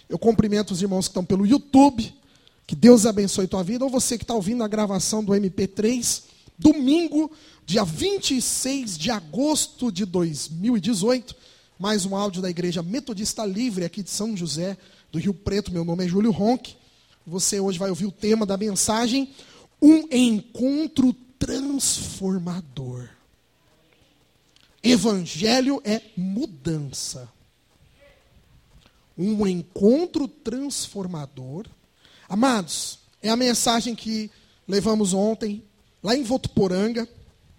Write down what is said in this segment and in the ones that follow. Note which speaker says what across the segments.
Speaker 1: Eu cumprimento os irmãos que estão pelo YouTube. Que Deus abençoe tua vida. Ou você que está ouvindo a gravação do MP3, domingo, dia 26 de agosto de 2018. Mais um áudio da Igreja Metodista Livre, aqui de São José, do Rio Preto. Meu nome é Júlio Ronck. Você hoje vai ouvir o tema da mensagem: um encontro transformador. Evangelho é mudança. Um encontro transformador. Amados, é a mensagem que levamos ontem, lá em Votuporanga.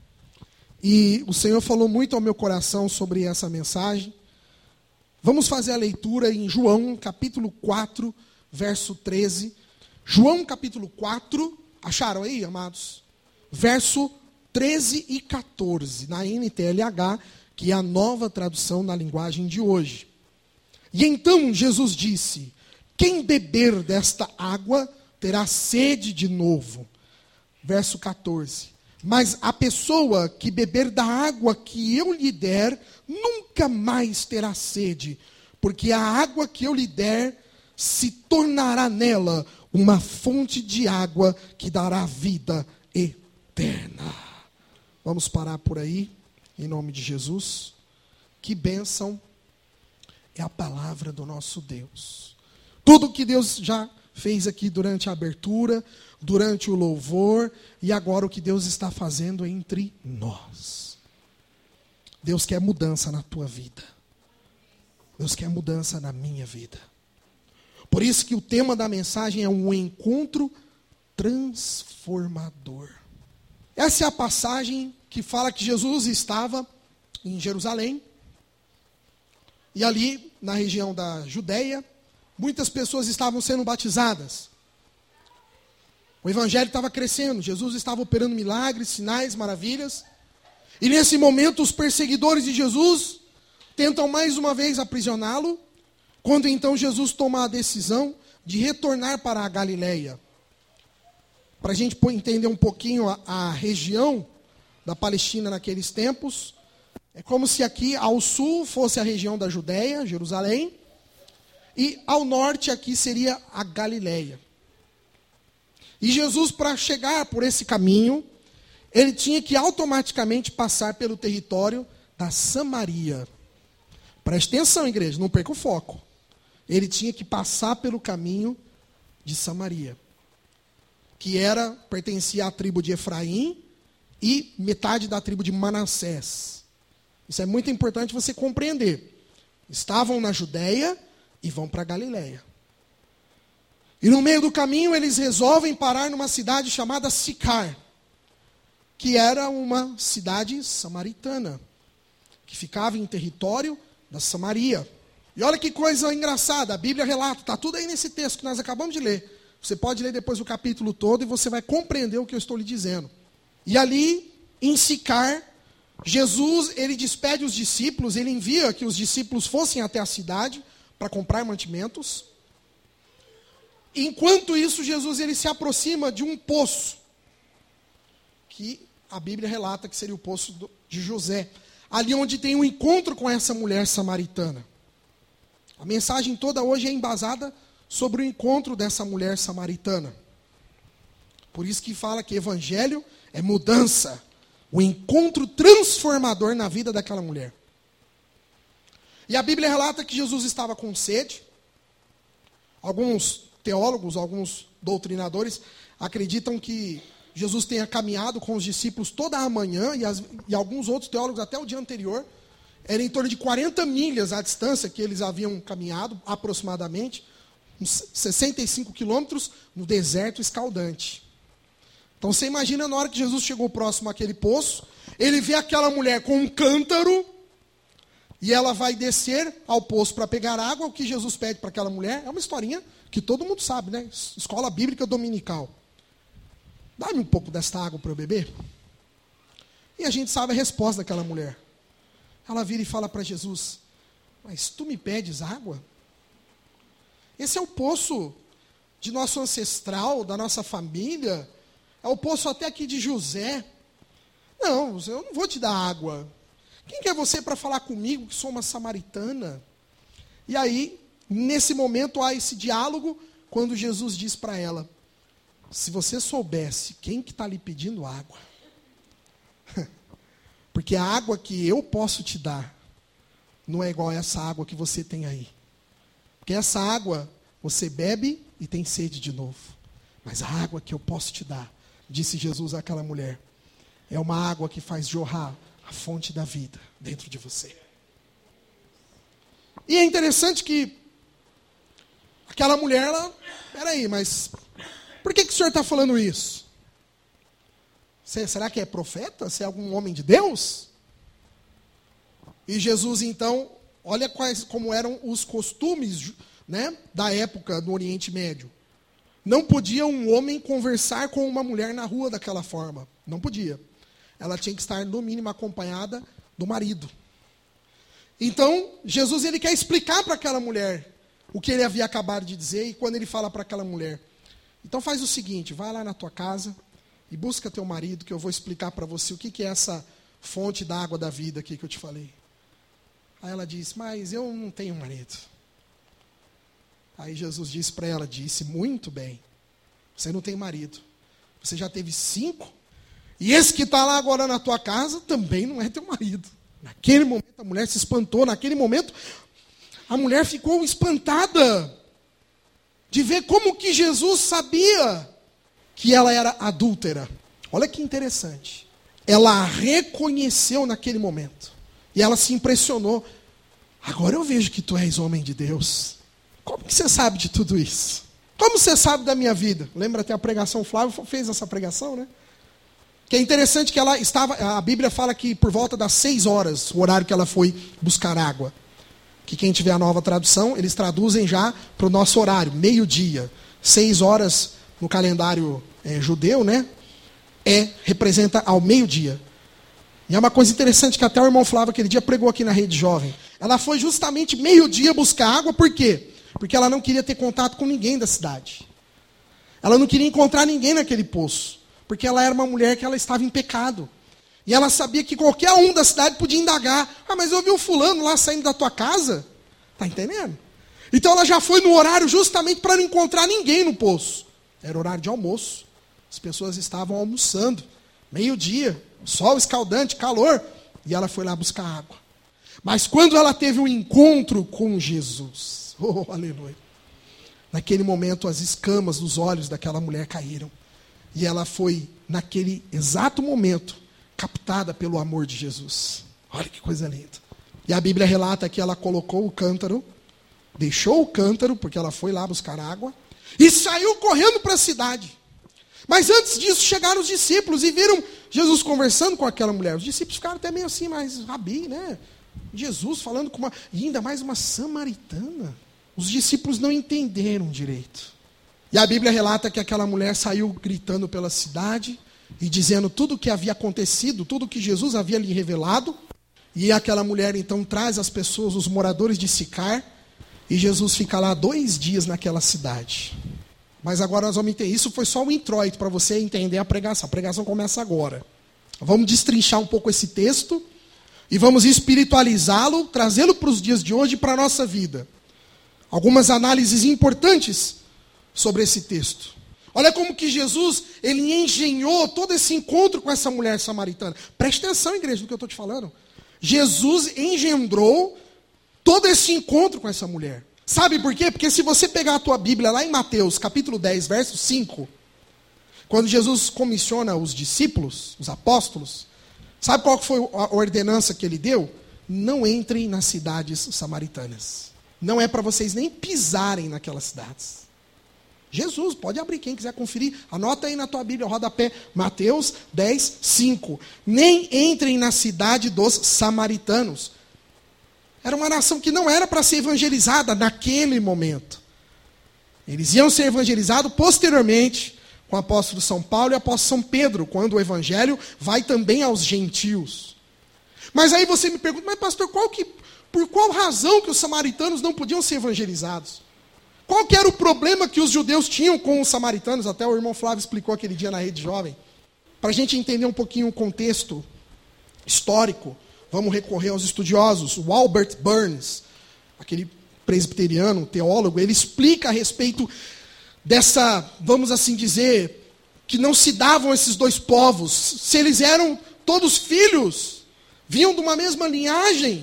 Speaker 1: E o Senhor falou muito ao meu coração sobre essa mensagem. Vamos fazer a leitura em João, capítulo 4, verso 13. João, capítulo 4, acharam aí, amados? Verso 13 e 14, na NTLH, que é a nova tradução na linguagem de hoje. E então Jesus disse: quem beber desta água terá sede de novo. Verso 14. Mas a pessoa que beber da água que eu lhe der, nunca mais terá sede, porque a água que eu lhe der se tornará nela uma fonte de água que dará vida eterna. Vamos parar por aí, em nome de Jesus. Que bênção é a palavra do nosso Deus. Tudo que Deus já fez aqui durante a abertura, durante o louvor, e agora o que Deus está fazendo entre nós. Deus quer mudança na tua vida. Deus quer mudança na minha vida. Por isso que o tema da mensagem é um encontro transformador. Essa é a passagem que fala que Jesus estava em Jerusalém. E ali, na região da Judeia, muitas pessoas estavam sendo batizadas. O evangelho estava crescendo, Jesus estava operando milagres, sinais, maravilhas. E nesse momento os perseguidores de Jesus tentam mais uma vez aprisioná-lo, quando então Jesus toma a decisão de retornar para a Galileia. Para a gente entender um pouquinho a região da Palestina naqueles tempos, é como se aqui ao sul fosse a região da Judeia, Jerusalém, e ao norte aqui seria a Galileia. E Jesus, para chegar por esse caminho, ele tinha que automaticamente passar pelo território da Samaria. Preste atenção, igreja, não perca o foco. Ele tinha que passar pelo caminho de Samaria, que pertencia à tribo de Efraim e metade da tribo de Manassés. Isso é muito importante você compreender. Estavam na Judeia e vão para a Galileia. E no meio do caminho eles resolvem parar numa cidade chamada Sicar, que era uma cidade samaritana, que ficava em território da Samaria. E olha que coisa engraçada, a Bíblia relata, está tudo aí nesse texto que nós acabamos de ler. Você pode ler depois o capítulo todo e você vai compreender o que eu estou lhe dizendo. E ali, em Sicar, Jesus, ele despede os discípulos, ele envia que os discípulos fossem até a cidade para comprar mantimentos. Enquanto isso, Jesus ele se aproxima de um poço, que a Bíblia relata que seria o poço de José, ali onde tem um encontro com essa mulher samaritana. A mensagem toda hoje é embasada sobre o encontro dessa mulher samaritana. Por isso que fala que evangelho é mudança, o encontro transformador na vida daquela mulher. E a Bíblia relata que Jesus estava com sede. Alguns teólogos, alguns doutrinadores acreditam que Jesus tenha caminhado com os discípulos toda a manhã, e alguns outros teólogos até o dia anterior. Era em torno de 40 milhas a distância que eles haviam caminhado, aproximadamente, uns 65 quilômetros no deserto escaldante. Então você imagina, na hora que Jesus chegou próximo àquele poço, ele vê aquela mulher com um cântaro, e ela vai descer ao poço para pegar água. O que Jesus pede para aquela mulher é uma historinha que todo mundo sabe, né? Escola bíblica dominical. Dá-me um pouco desta água para eu beber. E a gente sabe a resposta daquela mulher. Ela vira e fala para Jesus: mas tu me pedes água? Esse é o poço de nosso ancestral, da nossa família. É o poço até aqui de José. Não, eu não vou te dar água. Quem que é você para falar comigo que sou uma samaritana? E aí, nesse momento há esse diálogo, quando Jesus diz para ela, se você soubesse quem que está lhe pedindo água, porque a água que eu posso te dar, não é igual a essa água que você tem aí. Porque essa água, você bebe e tem sede de novo. Mas a água que eu posso te dar, disse Jesus àquela mulher, é uma água que faz jorrar a fonte da vida dentro de você. E é interessante que aquela mulher, ela, peraí, mas por que o senhor está falando isso? Será que é profeta? Você é algum homem de Deus? E Jesus, então, olha como eram os costumes, né, da época do Oriente Médio. Não podia um homem conversar com uma mulher na rua daquela forma. Não podia. Ela tinha que estar, no mínimo, acompanhada do marido. Então, Jesus ele quer explicar para aquela mulher o que ele havia acabado de dizer, e quando ele fala para aquela mulher, então faz o seguinte, vai lá na tua casa e busca teu marido, que eu vou explicar para você o que é essa fonte da água da vida aqui que eu te falei. Aí ela disse, mas eu não tenho marido. Aí Jesus disse para ela, disse, muito bem, você não tem marido, você já teve 5, e esse que está lá agora na tua casa também não é teu marido. Naquele momento a mulher se espantou, naquele momento a mulher ficou espantada de ver como que Jesus sabia que ela era adúltera. Olha que interessante. Ela a reconheceu naquele momento. E ela se impressionou. Agora eu vejo que tu és homem de Deus. Como que você sabe de tudo isso? Como você sabe da minha vida? Lembra até a pregação, Flávio fez essa pregação, né? Que é interessante que ela estava, a Bíblia fala que por volta das 6 horas, o horário que ela foi buscar água. Que quem tiver a nova tradução, eles traduzem já para o nosso horário, meio-dia. 6 horas no calendário judeu, né? Representa ao meio-dia. E é uma coisa interessante que até o irmão Flávio aquele dia pregou aqui na Rede Jovem. Ela foi justamente meio-dia buscar água, por quê? Porque ela não queria ter contato com ninguém da cidade. Ela não queria encontrar ninguém naquele poço. Porque ela era uma mulher que ela estava em pecado. E ela sabia que qualquer um da cidade podia indagar. Ah, mas eu vi o fulano lá saindo da tua casa. Está entendendo? Então ela já foi no horário justamente para não encontrar ninguém no poço. Era horário de almoço. As pessoas estavam almoçando. Meio-dia, sol escaldante, calor. E ela foi lá buscar água. Mas quando ela teve um encontro com Jesus, oh, aleluia. Naquele momento as escamas dos olhos daquela mulher caíram. E ela foi, naquele exato momento, captada pelo amor de Jesus. Olha que coisa linda. E a Bíblia relata que ela colocou o cântaro, deixou o cântaro, porque ela foi lá buscar água, e saiu correndo para a cidade. Mas antes disso, chegaram os discípulos e viram Jesus conversando com aquela mulher. Os discípulos ficaram até meio assim, mas Rabi, né? Jesus falando com e ainda mais uma samaritana. Os discípulos não entenderam direito. E a Bíblia relata que aquela mulher saiu gritando pela cidade e dizendo tudo o que havia acontecido, tudo o que Jesus havia lhe revelado. E aquela mulher então traz as pessoas, os moradores de Sicar, e Jesus fica lá 2 dias naquela cidade. Mas agora nós vamos entender, isso foi só um introito para você entender a pregação começa agora. Vamos destrinchar um pouco esse texto e vamos espiritualizá-lo, trazê-lo para os dias de hoje e para a nossa vida. Algumas análises importantes sobre esse texto. Olha como que Jesus, ele engenhou todo esse encontro com essa mulher samaritana. Preste atenção, igreja, no que eu estou te falando. Jesus engendrou todo esse encontro com essa mulher. Sabe por quê? Porque se você pegar a tua Bíblia lá em Mateus, capítulo 10, verso 5, quando Jesus comissiona os discípulos, os apóstolos, sabe qual foi a ordenança que ele deu? Não entrem nas cidades samaritanas. Não é para vocês nem pisarem naquelas cidades. Jesus, pode abrir, quem quiser conferir, anota aí na tua Bíblia, rodapé, Mateus 10, 5. Nem entrem na cidade dos samaritanos. Era uma nação que não era para ser evangelizada naquele momento. Eles iam ser evangelizados posteriormente com o apóstolo São Paulo e o apóstolo São Pedro, quando o evangelho vai também aos gentios. Mas aí você me pergunta, mas pastor, por qual razão que os samaritanos não podiam ser evangelizados? Qual que era o problema que os judeus tinham com os samaritanos? Até o irmão Flávio explicou aquele dia na Rede Jovem. Para a gente entender um pouquinho o contexto histórico, vamos recorrer aos estudiosos. O Albert Burns, aquele presbiteriano, um teólogo, ele explica a respeito dessa, vamos assim dizer, que não se davam esses dois povos, se eles eram todos filhos, vinham de uma mesma linhagem.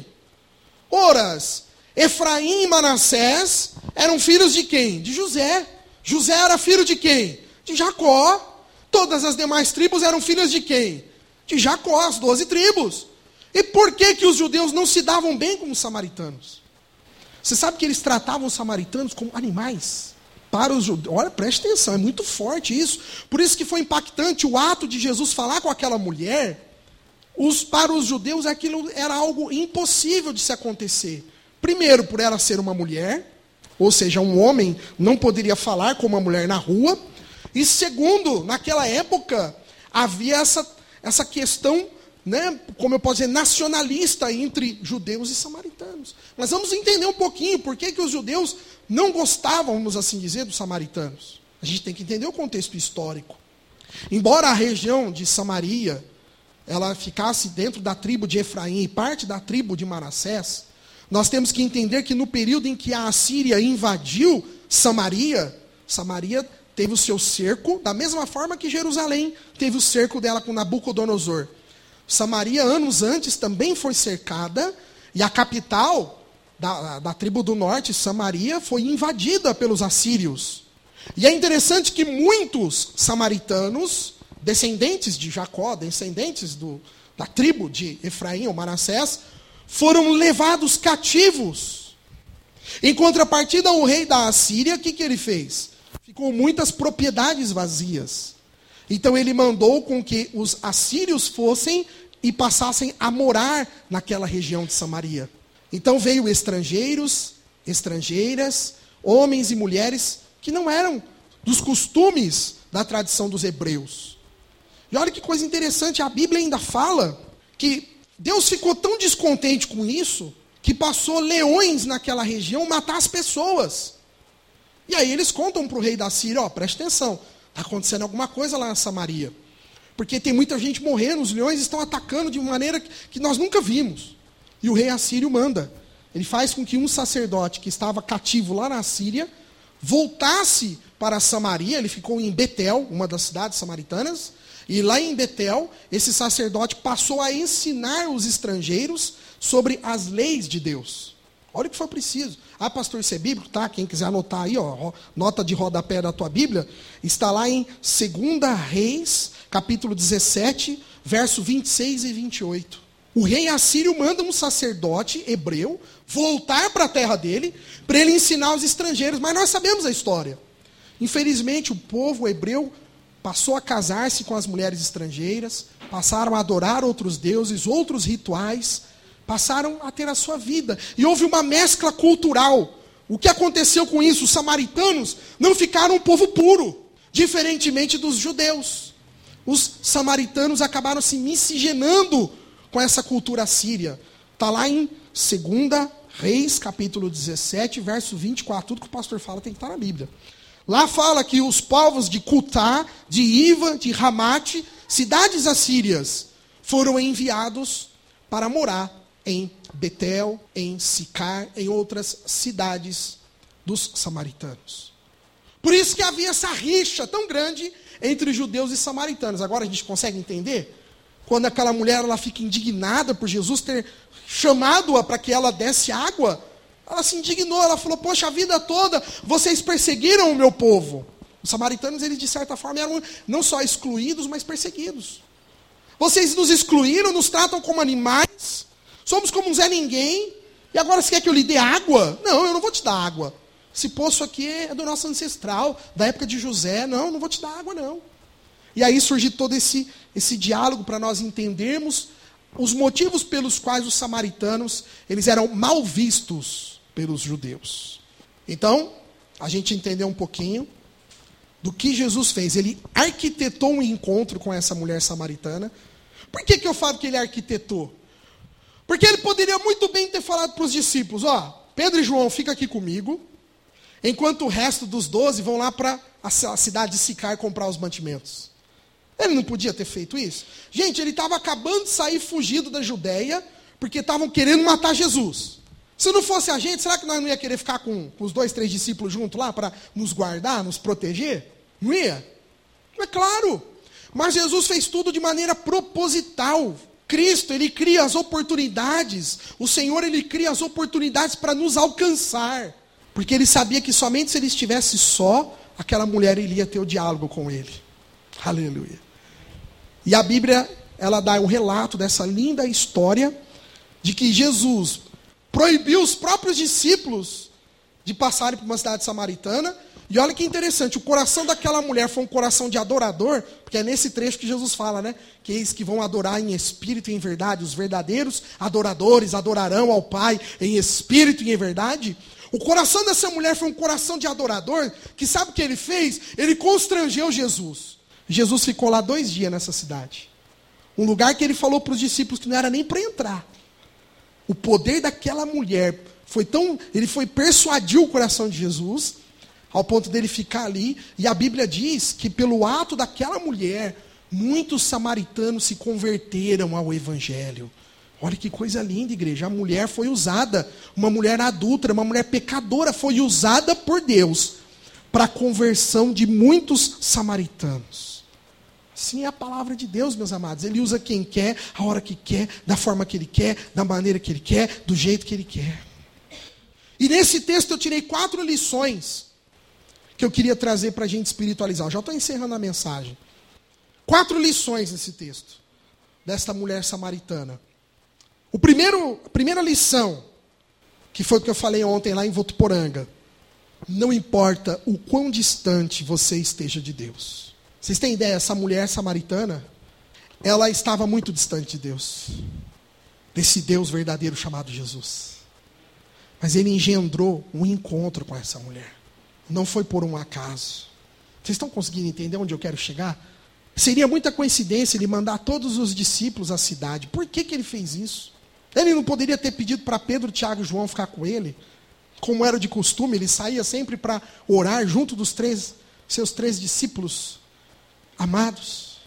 Speaker 1: Ora, Efraim e Manassés eram filhos de quem? De José. José era filho de quem? De Jacó. Todas as demais tribos eram filhas de quem? De Jacó, as 12 tribos. E por que os judeus não se davam bem com os samaritanos? Você sabe que eles tratavam os samaritanos como animais? Para os judeus, olha, preste atenção, é muito forte isso. Por isso que foi impactante o ato de Jesus falar com aquela mulher. Para os judeus aquilo era algo impossível de se acontecer. Primeiro, por ela ser uma mulher, ou seja, um homem não poderia falar com uma mulher na rua. E segundo, naquela época, havia essa questão, né, como eu posso dizer, nacionalista entre judeus e samaritanos. Mas vamos entender um pouquinho por que os judeus não gostavam, vamos assim dizer, dos samaritanos. A gente tem que entender o contexto histórico. Embora a região de Samaria, ela ficasse dentro da tribo de Efraim e parte da tribo de Manassés, nós temos que entender que no período em que a Assíria invadiu Samaria, Samaria teve o seu cerco, da mesma forma que Jerusalém teve o cerco dela com Nabucodonosor. Samaria, anos antes, também foi cercada, e a capital da tribo do norte, Samaria, foi invadida pelos assírios. E é interessante que muitos samaritanos, descendentes de Jacó, descendentes da tribo de Efraim ou Manassés, foram levados cativos. Em contrapartida, o rei da Assíria, o que ele fez? Ficou muitas propriedades vazias. Então ele mandou com que os assírios fossem e passassem a morar naquela região de Samaria. Então veio estrangeiros, estrangeiras, homens e mulheres que não eram dos costumes da tradição dos hebreus. E olha que coisa interessante, a Bíblia ainda fala que Deus ficou tão descontente com isso, que passou leões naquela região matar as pessoas. E aí eles contam para o rei da Síria, preste atenção, está acontecendo alguma coisa lá na Samaria. Porque tem muita gente morrendo, os leões estão atacando de maneira que nós nunca vimos. E o rei assírio manda. Ele faz com que um sacerdote que estava cativo lá na Síria, voltasse para Samaria, ele ficou em Betel, uma das cidades samaritanas, e lá em Betel, esse sacerdote passou a ensinar os estrangeiros sobre as leis de Deus. Olha o que foi preciso. Pastor, isso é bíblico, tá? Quem quiser anotar aí, nota de rodapé da tua Bíblia, está lá em 2 Reis, capítulo 17, verso 26 e 28. O rei assírio manda um sacerdote hebreu voltar para a terra dele, para ele ensinar os estrangeiros, mas nós sabemos a história. Infelizmente, o povo hebreu passou a casar-se com as mulheres estrangeiras, passaram a adorar outros deuses, outros rituais, passaram a ter a sua vida. E houve uma mescla cultural. O que aconteceu com isso? Os samaritanos não ficaram um povo puro, diferentemente dos judeus. Os samaritanos acabaram se miscigenando com essa cultura assíria. Está lá em 2 Reis, capítulo 17, verso 24. Tudo que o pastor fala tem que estar na Bíblia. Lá fala que os povos de Cutá, de Iva, de Ramate, cidades assírias, foram enviados para morar em Betel, em Sicar, em outras cidades dos samaritanos. Por isso que havia essa rixa tão grande entre judeus e samaritanos. Agora a gente consegue entender? Quando aquela mulher ela fica indignada por Jesus ter chamado-a para que ela desse água, ela se indignou, ela falou, poxa, a vida toda vocês perseguiram o meu povo. Os samaritanos, eles de certa forma eram não só excluídos, mas perseguidos. Vocês nos excluíram, nos tratam como animais, somos como um Zé Ninguém, e agora você quer que eu lhe dê água? Não, eu não vou te dar água. Esse poço aqui é do nosso ancestral, da época de José, não vou te dar água não. E aí surge todo esse diálogo para nós entendermos os motivos pelos quais os samaritanos eles eram mal vistos pelos judeus. Então, a gente entendeu um pouquinho do que Jesus fez. Ele arquitetou um encontro com essa mulher samaritana. Por que eu falo que ele arquitetou? Porque ele poderia muito bem ter falado para os discípulos, Pedro e João, fica aqui comigo, enquanto o resto dos 12 vão lá para a cidade de Sicar comprar os mantimentos. Ele não podia ter feito isso? Gente, ele estava acabando de sair fugido da Judéia, porque estavam querendo matar Jesus. Se não fosse a gente, será que nós não ia querer ficar com os 2, 3 discípulos juntos lá para nos guardar, nos proteger? Não ia? É claro. Mas Jesus fez tudo de maneira proposital. Cristo, Ele cria as oportunidades. O Senhor, Ele cria as oportunidades para nos alcançar. Porque Ele sabia que somente se Ele estivesse só, aquela mulher iria ter o diálogo com Ele. Aleluia. E a Bíblia, ela dá um relato dessa linda história de que Jesus proibiu os próprios discípulos de passarem por uma cidade samaritana. E olha que interessante, o coração daquela mulher foi um coração de adorador, porque é nesse trecho que Jesus fala, né? Que eis que vão adorar em espírito e em verdade, os verdadeiros adoradores adorarão ao Pai em espírito e em verdade. O coração dessa mulher foi um coração de adorador, que sabe o que ele fez? Ele constrangeu Jesus. Jesus ficou lá 2 dias nessa cidade. Um lugar que ele falou para os discípulos que não era nem para entrar. O poder daquela mulher foi tão... Ele persuadiu o coração de Jesus, ao ponto dele ficar ali. E a Bíblia diz que pelo ato daquela mulher, muitos samaritanos se converteram ao Evangelho. Olha que coisa linda, igreja. A mulher foi usada, uma mulher adúltera, uma mulher pecadora, foi usada por Deus para a conversão de muitos samaritanos. Assim é a palavra de Deus, meus amados. Ele usa quem quer, a hora que quer, da forma que Ele quer, da maneira que Ele quer, do jeito que Ele quer. E nesse texto eu tirei 4 lições que eu queria trazer para a gente espiritualizar. Eu já estou encerrando a mensagem. 4 lições nesse texto, desta mulher samaritana. A primeira lição, que foi o que eu falei ontem lá em Votuporanga. Não importa o quão distante você esteja de Deus. Vocês têm ideia, essa mulher samaritana, ela estava muito distante de Deus. Desse Deus verdadeiro chamado Jesus. Mas Ele engendrou um encontro com essa mulher. Não foi por um acaso. Vocês estão conseguindo entender onde eu quero chegar? Seria muita coincidência Ele mandar todos os discípulos à cidade. Por que Ele fez isso? Ele não poderia ter pedido para Pedro, Tiago e João ficar com Ele? Como era de costume, Ele saía sempre para orar junto dos seus 3 discípulos amados.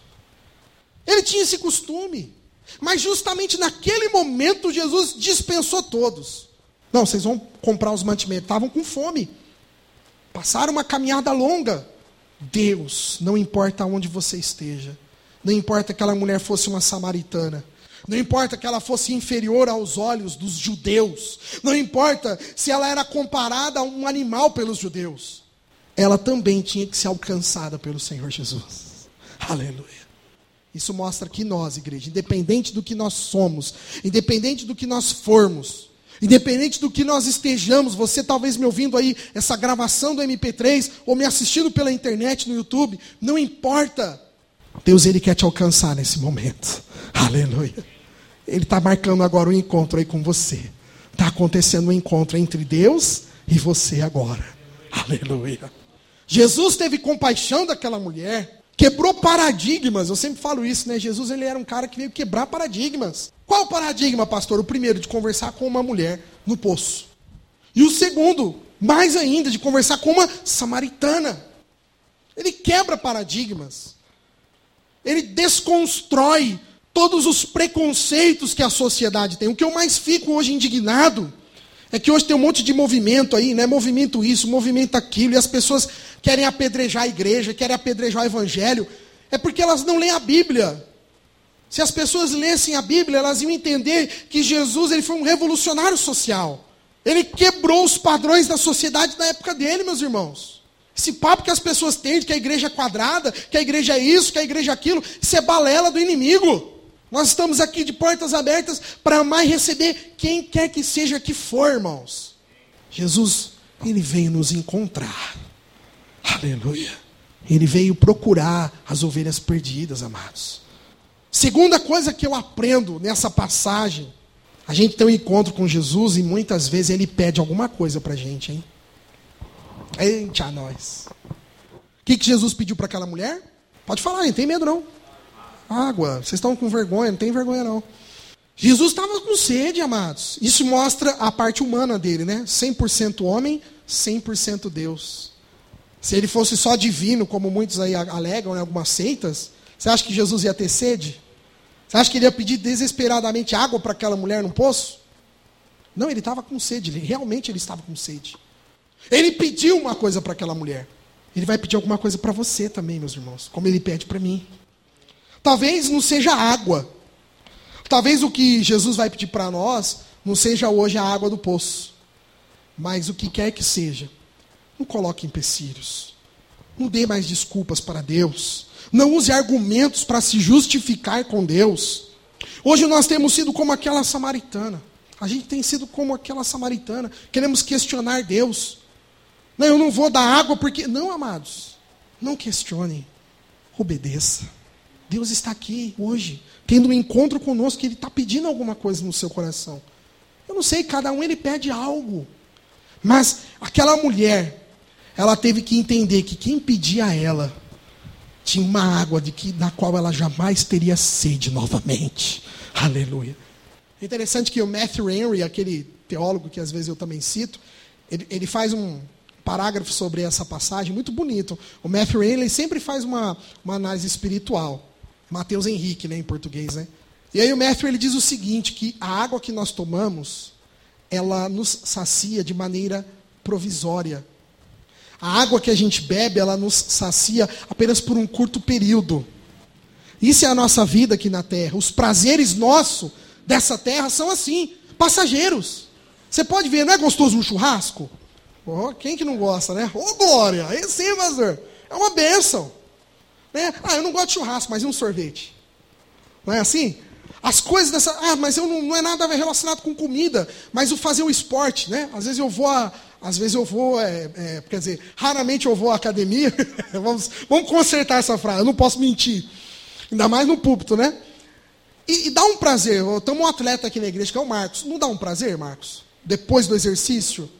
Speaker 1: Ele tinha esse costume. Mas justamente naquele momento Jesus dispensou todos. Não, vocês vão comprar os mantimentos. Estavam com fome. Passaram uma caminhada longa. Deus, não importa onde você esteja. Não importa que aquela mulher fosse uma samaritana. Não importa que ela fosse inferior aos olhos dos judeus. Não importa se ela era comparada a um animal pelos judeus. Ela também tinha que ser alcançada pelo Senhor Jesus. Aleluia. Isso mostra que nós, igreja, independente do que nós somos, independente do que nós formos, independente do que nós estejamos, você talvez me ouvindo aí, essa gravação do MP3, ou me assistindo pela internet, no YouTube, não importa. Deus, Ele quer te alcançar nesse momento. Aleluia. Ele está marcando agora um encontro aí com você. Está acontecendo um encontro entre Deus e você agora. Aleluia. Jesus teve compaixão daquela mulher. Quebrou paradigmas, eu sempre falo isso, né? Jesus, ele era um cara que veio quebrar paradigmas. Qual o paradigma, pastor? O primeiro, de conversar com uma mulher no poço. E o segundo, mais ainda, de conversar com uma samaritana. Ele quebra paradigmas. Ele desconstrói todos os preconceitos que a sociedade tem. O que eu mais fico hoje indignado é que hoje tem um monte de movimento aí, né? Movimento isso, movimento aquilo, e as pessoas querem apedrejar a igreja, querem apedrejar o evangelho. É porque elas não leem a Bíblia. Se as pessoas lessem a Bíblia, elas iam entender que Jesus, ele foi um revolucionário social. Ele quebrou os padrões da sociedade da época dele, meus irmãos. Esse papo que as pessoas têm de que a igreja é quadrada, que a igreja é isso, que a igreja é aquilo, isso é balela do inimigo. Nós estamos aqui de portas abertas para amar e receber quem quer que seja que for, irmãos. Jesus, ele veio nos encontrar. Aleluia. Ele veio procurar as ovelhas perdidas, amados. Segunda coisa que eu aprendo nessa passagem, a gente tem um encontro com Jesus e muitas vezes ele pede alguma coisa para a gente, hein? Eita, nós. O que Jesus pediu para aquela mulher? Pode falar, não tem medo não. Água. Vocês estão com vergonha? Não tem vergonha não. Jesus estava com sede, amados. Isso mostra a parte humana dele, né? 100% homem, 100% Deus. Se ele fosse só divino, como muitos aí alegam em algumas seitas, você acha que Jesus ia ter sede? Você acha que ele ia pedir desesperadamente água para aquela mulher no poço? Não, ele estava com sede, realmente ele estava com sede. Ele pediu uma coisa para aquela mulher. Ele vai pedir alguma coisa para você também, meus irmãos, como ele pede para mim. Talvez não seja água. Talvez o que Jesus vai pedir para nós não seja hoje a água do poço. Mas o que quer que seja, não coloque empecilhos. Não dê mais desculpas para Deus. Não use argumentos para se justificar com Deus. Hoje nós temos sido como aquela samaritana. A gente tem sido como aquela samaritana. Queremos questionar Deus. Não, eu não vou dar água porque... Não, amados. Não questione. Obedeça. Deus está aqui hoje, tendo um encontro conosco, que Ele está pedindo alguma coisa no seu coração. Eu não sei, cada um Ele pede algo. Mas aquela mulher, ela teve que entender que quem pedia a ela tinha uma água da qual ela jamais teria sede novamente. Aleluia. É interessante que o Matthew Henry, aquele teólogo que às vezes eu também cito, ele faz um parágrafo sobre essa passagem muito bonito. O Matthew Henry ele sempre faz uma análise espiritual. Mateus Henrique, né, em português, né? E aí o Matthew ele diz o seguinte, que a água que nós tomamos, ela nos sacia de maneira provisória. A água que a gente bebe, ela nos sacia apenas por um curto período. Isso é a nossa vida aqui na terra. Os prazeres nossos dessa terra são assim, passageiros. Você pode ver, não é gostoso um churrasco? Oh, quem que não gosta, né? Ô, glória! Aí sim, pastor. É uma bênção. Né? Eu não gosto de churrasco, mas e um sorvete? Não é assim? As coisas dessa... mas eu não é nada relacionado com comida, mas o fazer o esporte, né? Às vezes eu vou, quer dizer, raramente eu vou à academia. vamos consertar essa frase, eu não posso mentir. Ainda mais no púlpito, né? E dá um prazer. Temos um atleta aqui na igreja, que é o Marcos. Não dá um prazer, Marcos? Depois do exercício?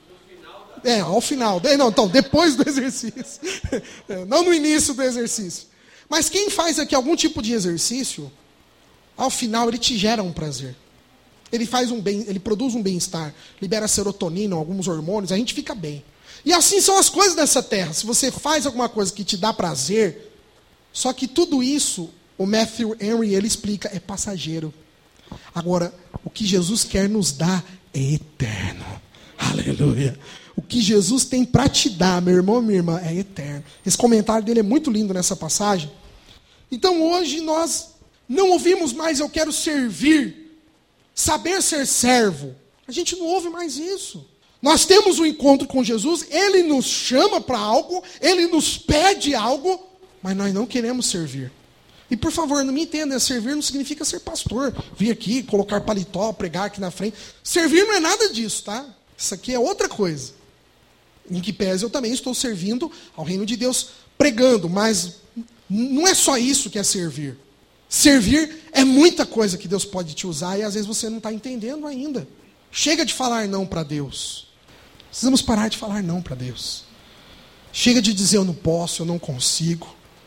Speaker 1: Ao final. Não, então, depois do exercício. Não no início do exercício. Mas quem faz aqui algum tipo de exercício, ao final ele te gera um prazer. Ele produz um bem-estar, libera serotonina, alguns hormônios, a gente fica bem. E assim são as coisas dessa terra. Se você faz alguma coisa que te dá prazer, só que tudo isso, o Matthew Henry, ele explica, é passageiro. Agora, o que Jesus quer nos dar é eterno. Aleluia. O que Jesus tem para te dar, meu irmão, minha irmã, é eterno. Esse comentário dele é muito lindo nessa passagem. Então hoje nós não ouvimos mais eu quero servir, saber ser servo. A gente não ouve mais isso. Nós temos um encontro com Jesus, Ele nos chama para algo, Ele nos pede algo, mas nós não queremos servir. E por favor, não me entenda, servir não significa ser pastor, vir aqui, colocar paletó, pregar aqui na frente. Servir não é nada disso, tá? Isso aqui é outra coisa. Em que pese eu também estou servindo ao reino de Deus, pregando, mas não é só isso que é servir. Servir é muita coisa que Deus pode te usar e às vezes você não está entendendo ainda. Chega de falar não para Deus. Precisamos parar de falar não para Deus. Chega de dizer eu não posso, eu não consigo.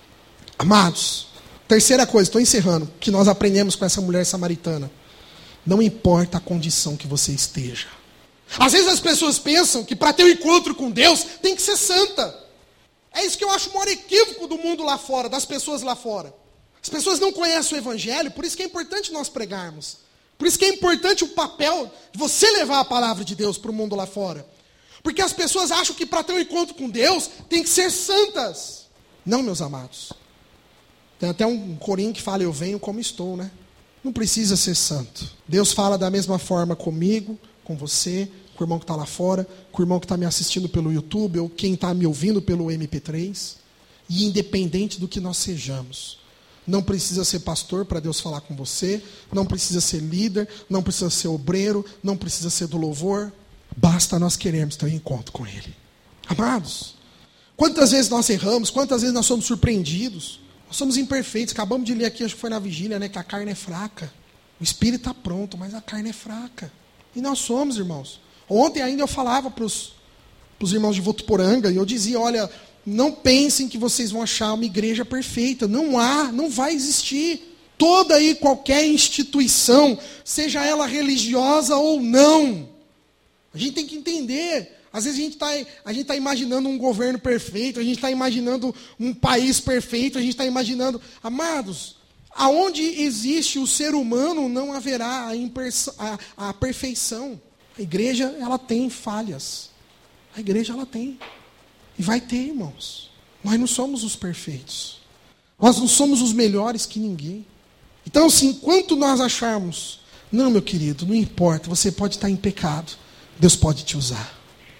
Speaker 1: Amados, terceira coisa, estou encerrando, que nós aprendemos com essa mulher samaritana. Não importa a condição que você esteja. Às vezes as pessoas pensam que para ter um encontro com Deus tem que ser santa. É isso que eu acho o maior equívoco do mundo lá fora, das pessoas lá fora. As pessoas não conhecem o Evangelho, por isso que é importante nós pregarmos. Por isso que é importante o papel de você levar a palavra de Deus para o mundo lá fora. Porque as pessoas acham que para ter um encontro com Deus tem que ser santas. Não, meus amados. Tem até um corinho que fala, eu venho como estou, né? Não precisa ser santo. Deus fala da mesma forma comigo, com você, com o irmão que está lá fora, com o irmão que está me assistindo pelo YouTube, ou quem está me ouvindo pelo MP3. E independente do que nós sejamos. Não precisa ser pastor para Deus falar com você, não precisa ser líder, não precisa ser obreiro, não precisa ser do louvor. Basta nós queremos ter um encontro com Ele. Amados, quantas vezes nós erramos, quantas vezes nós somos surpreendidos. Nós somos imperfeitos, acabamos de ler aqui, acho que foi na vigília, né, que a carne é fraca. O espírito está pronto, mas a carne é fraca. E nós somos, irmãos. Ontem ainda eu falava para os irmãos de Votuporanga, e eu dizia, olha, não pensem que vocês vão achar uma igreja perfeita. Não há, não vai existir. Toda e qualquer instituição, seja ela religiosa ou não, a gente tem que entender. Às vezes a gente tá imaginando um governo perfeito, a gente está imaginando um país perfeito, a gente está imaginando... Amados, aonde existe o ser humano não haverá a perfeição. A igreja, ela tem falhas. A igreja, ela tem. E vai ter, irmãos. Nós não somos os perfeitos. Nós não somos os melhores que ninguém. Então, assim, enquanto nós acharmos, não, meu querido, não importa, você pode estar em pecado, Deus pode te usar.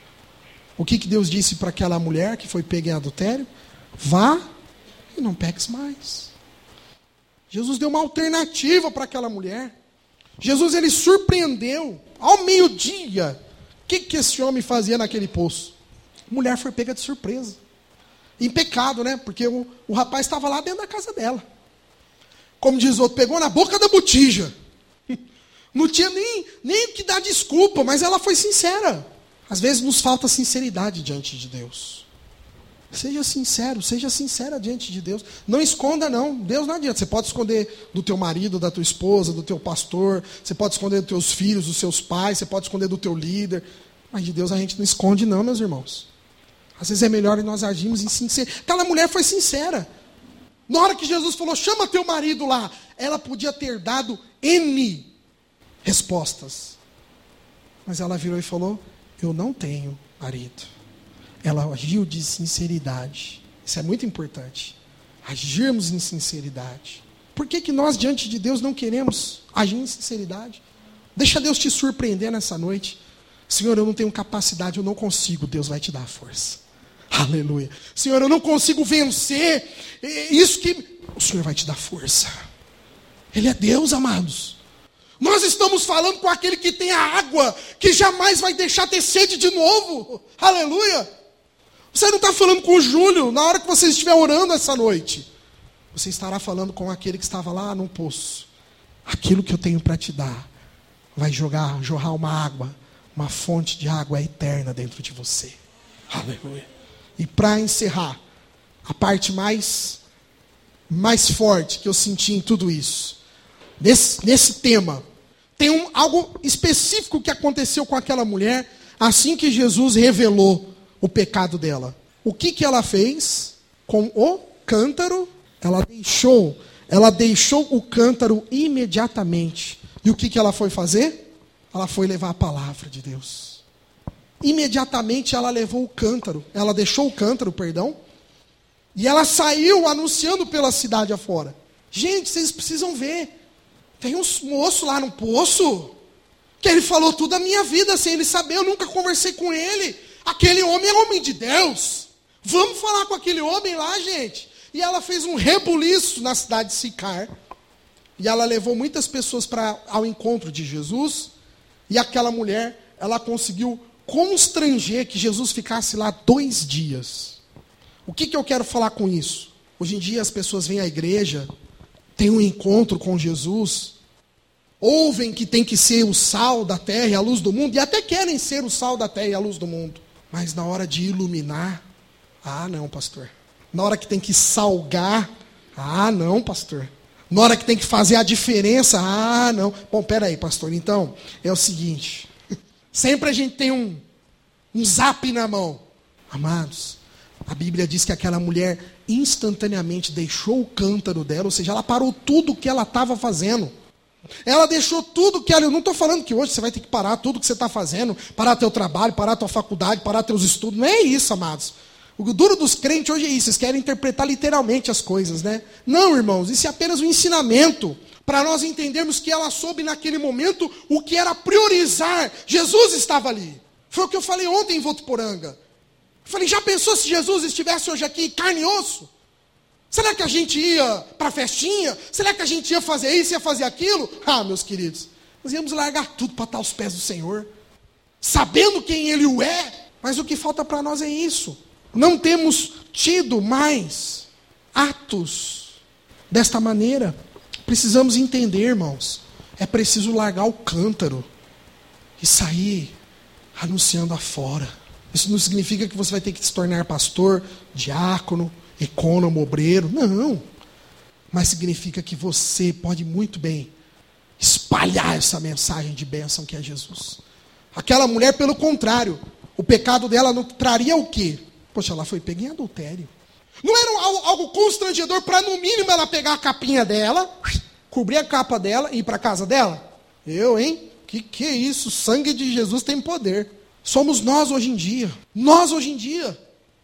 Speaker 1: O que Deus disse para aquela mulher que foi pega em adultério? Vá e não peques mais. Jesus deu uma alternativa para aquela mulher. Jesus, ele surpreendeu. Ao meio-dia, o que esse homem fazia naquele poço? A mulher foi pega de surpresa. Em pecado, né? Porque o rapaz estava lá dentro da casa dela. Como diz o outro, pegou na boca da botija. Não tinha nem o que dar desculpa, mas ela foi sincera. Às vezes nos falta sinceridade diante de Deus. Seja sincero, seja sincera diante de Deus. Não esconda, não. Deus não adianta. Você pode esconder do teu marido, da tua esposa, do teu pastor. Você pode esconder dos teus filhos, dos seus pais. Você pode esconder do teu líder. Mas de Deus a gente não esconde, não, meus irmãos. Às vezes é melhor nós agirmos em sinceridade. Aquela mulher foi sincera. Na hora que Jesus falou, chama teu marido lá, ela podia ter dado N respostas. Mas ela virou e falou, eu não tenho marido. Ela agiu de sinceridade. Isso é muito importante. Agirmos em sinceridade. Por que nós, diante de Deus, não queremos agir em sinceridade? Deixa Deus te surpreender nessa noite. Senhor, eu não tenho capacidade, eu não consigo. Deus vai te dar força. Aleluia. Senhor, eu não consigo vencer. Isso que... O Senhor vai te dar força. Ele é Deus, amados. Nós estamos falando com aquele que tem a água, que jamais vai deixar ter sede de novo. Aleluia. Você não está falando com o Júlio na hora que você estiver orando essa noite. Você estará falando com aquele que estava lá no poço. Aquilo que eu tenho para te dar vai jorrar uma água, uma fonte de água eterna dentro de você. Aleluia. E para encerrar, a parte mais forte que eu senti em tudo isso, nesse tema, tem algo específico que aconteceu com aquela mulher assim que Jesus revelou o pecado dela. O que ela fez com o cântaro? Ela deixou o cântaro imediatamente. E o que ela foi fazer? Ela foi levar a palavra de Deus. Imediatamente ela levou o cântaro. Ela deixou o cântaro, perdão. E ela saiu anunciando pela cidade afora. Gente, vocês precisam ver. Tem um moço lá no poço que ele falou tudo da minha vida sem ele saber. Eu nunca conversei com ele. Aquele homem é homem de Deus. Vamos falar com aquele homem lá, gente. E ela fez um rebuliço na cidade de Sicar. E ela levou muitas pessoas ao encontro de Jesus. E aquela mulher, ela conseguiu constranger que Jesus ficasse lá 2 dias. O que eu quero falar com isso? Hoje em dia as pessoas vêm à igreja, têm um encontro com Jesus, ouvem que tem que ser o sal da terra e a luz do mundo, e até querem ser o sal da terra e a luz do mundo. Mas na hora de iluminar, não, pastor. Na hora que tem que salgar, não, pastor. Na hora que tem que fazer a diferença, não. Bom, peraí, pastor, então, é o seguinte. Sempre a gente tem um zap na mão. Amados, a Bíblia diz que aquela mulher instantaneamente deixou o cântaro dela, ou seja, ela parou tudo o que ela estava fazendo. Ela deixou tudo que ela... Eu não estou falando que hoje você vai ter que parar tudo que você está fazendo, parar teu trabalho, parar tua faculdade, parar teus estudos. Não é isso, amados. O duro dos crentes hoje é isso, eles querem interpretar literalmente as coisas, né? Não, irmãos, isso é apenas um ensinamento para nós entendermos que ela soube naquele momento o que era priorizar. Jesus estava ali. Foi o que eu falei ontem em Votuporanga. Eu falei, já pensou se Jesus estivesse hoje aqui, carne e osso? Será que a gente ia para a festinha? Será que a gente ia fazer isso, ia fazer aquilo? Meus queridos, nós íamos largar tudo para estar aos pés do Senhor, sabendo quem Ele é. Mas o que falta para nós é isso. Não temos tido mais atos desta maneira. Precisamos entender, irmãos. É preciso largar o cântaro e sair anunciando afora. Isso não significa que você vai ter que se tornar pastor, diácono, econômico, obreiro. Não. Mas significa que você pode muito bem espalhar essa mensagem de bênção que é Jesus. Aquela mulher, pelo contrário, o pecado dela não traria o quê? Poxa, ela foi pega em adultério. Não era algo constrangedor para, no mínimo, ela pegar a capinha dela, cobrir a capa dela e ir para a casa dela? Que é isso? O sangue de Jesus tem poder. Somos nós hoje em dia. Nós hoje em dia.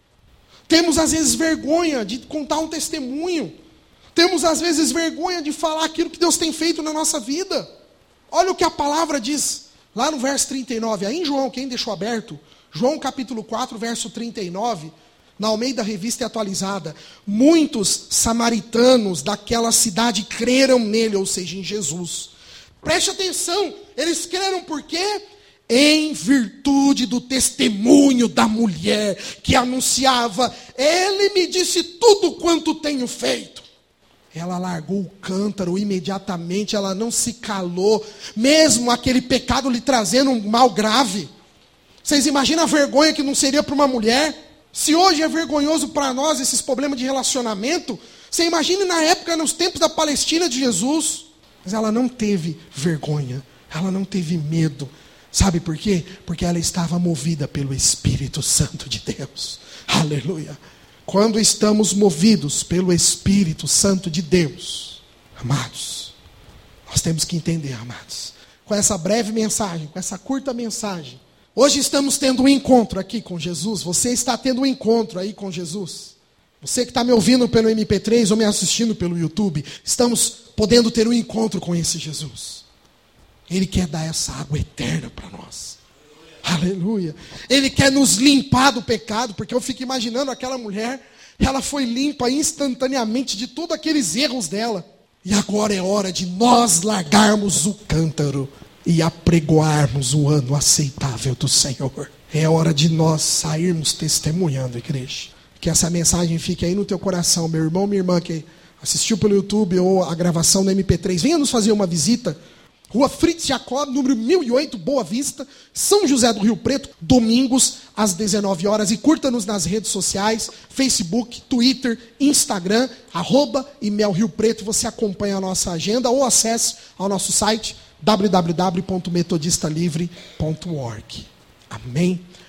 Speaker 1: Temos às vezes vergonha de contar um testemunho. Temos às vezes vergonha de falar aquilo que Deus tem feito na nossa vida. Olha o que a palavra diz lá no verso 39. Aí em João, quem deixou aberto? João capítulo 4, verso 39. Na Almeida Revista Atualizada. Muitos samaritanos daquela cidade creram nele, ou seja, em Jesus. Preste atenção. Eles creram por quê? Em virtude do testemunho da mulher que anunciava: ele me disse tudo quanto tenho feito. Ela largou o cântaro imediatamente, ela não se calou, mesmo aquele pecado lhe trazendo um mal grave. Vocês imaginam a vergonha que não seria para uma mulher? Se hoje é vergonhoso para nós esses problemas de relacionamento, você imagine na época, nos tempos da Palestina de Jesus. Mas ela não teve vergonha, ela não teve medo. Sabe por quê? Porque ela estava movida pelo Espírito Santo de Deus. Aleluia. Quando estamos movidos pelo Espírito Santo de Deus, amados, nós temos que entender, amados, com essa breve mensagem, com essa curta mensagem, hoje estamos tendo um encontro aqui com Jesus. Você está tendo um encontro aí com Jesus. Você que está me ouvindo pelo MP3 ou me assistindo pelo YouTube, estamos podendo ter um encontro com esse Jesus. Ele quer dar essa água eterna para nós. Aleluia. Ele quer nos limpar do pecado, porque eu fico imaginando aquela mulher, ela foi limpa instantaneamente de todos aqueles erros dela. E agora é hora de nós largarmos o cântaro e apregoarmos o ano aceitável do Senhor. É hora de nós sairmos testemunhando, igreja. Que essa mensagem fique aí no teu coração, meu irmão, minha irmã que assistiu pelo YouTube ou a gravação do MP3. Venha nos fazer uma visita. Rua Fritz Jacob, número 1008, Boa Vista, São José do Rio Preto, domingos às 19 horas. E curta-nos nas redes sociais, Facebook, Twitter, Instagram, @ImelRioPreto. Você acompanha a nossa agenda ou acesse ao nosso site www.metodistalivre.org. Amém?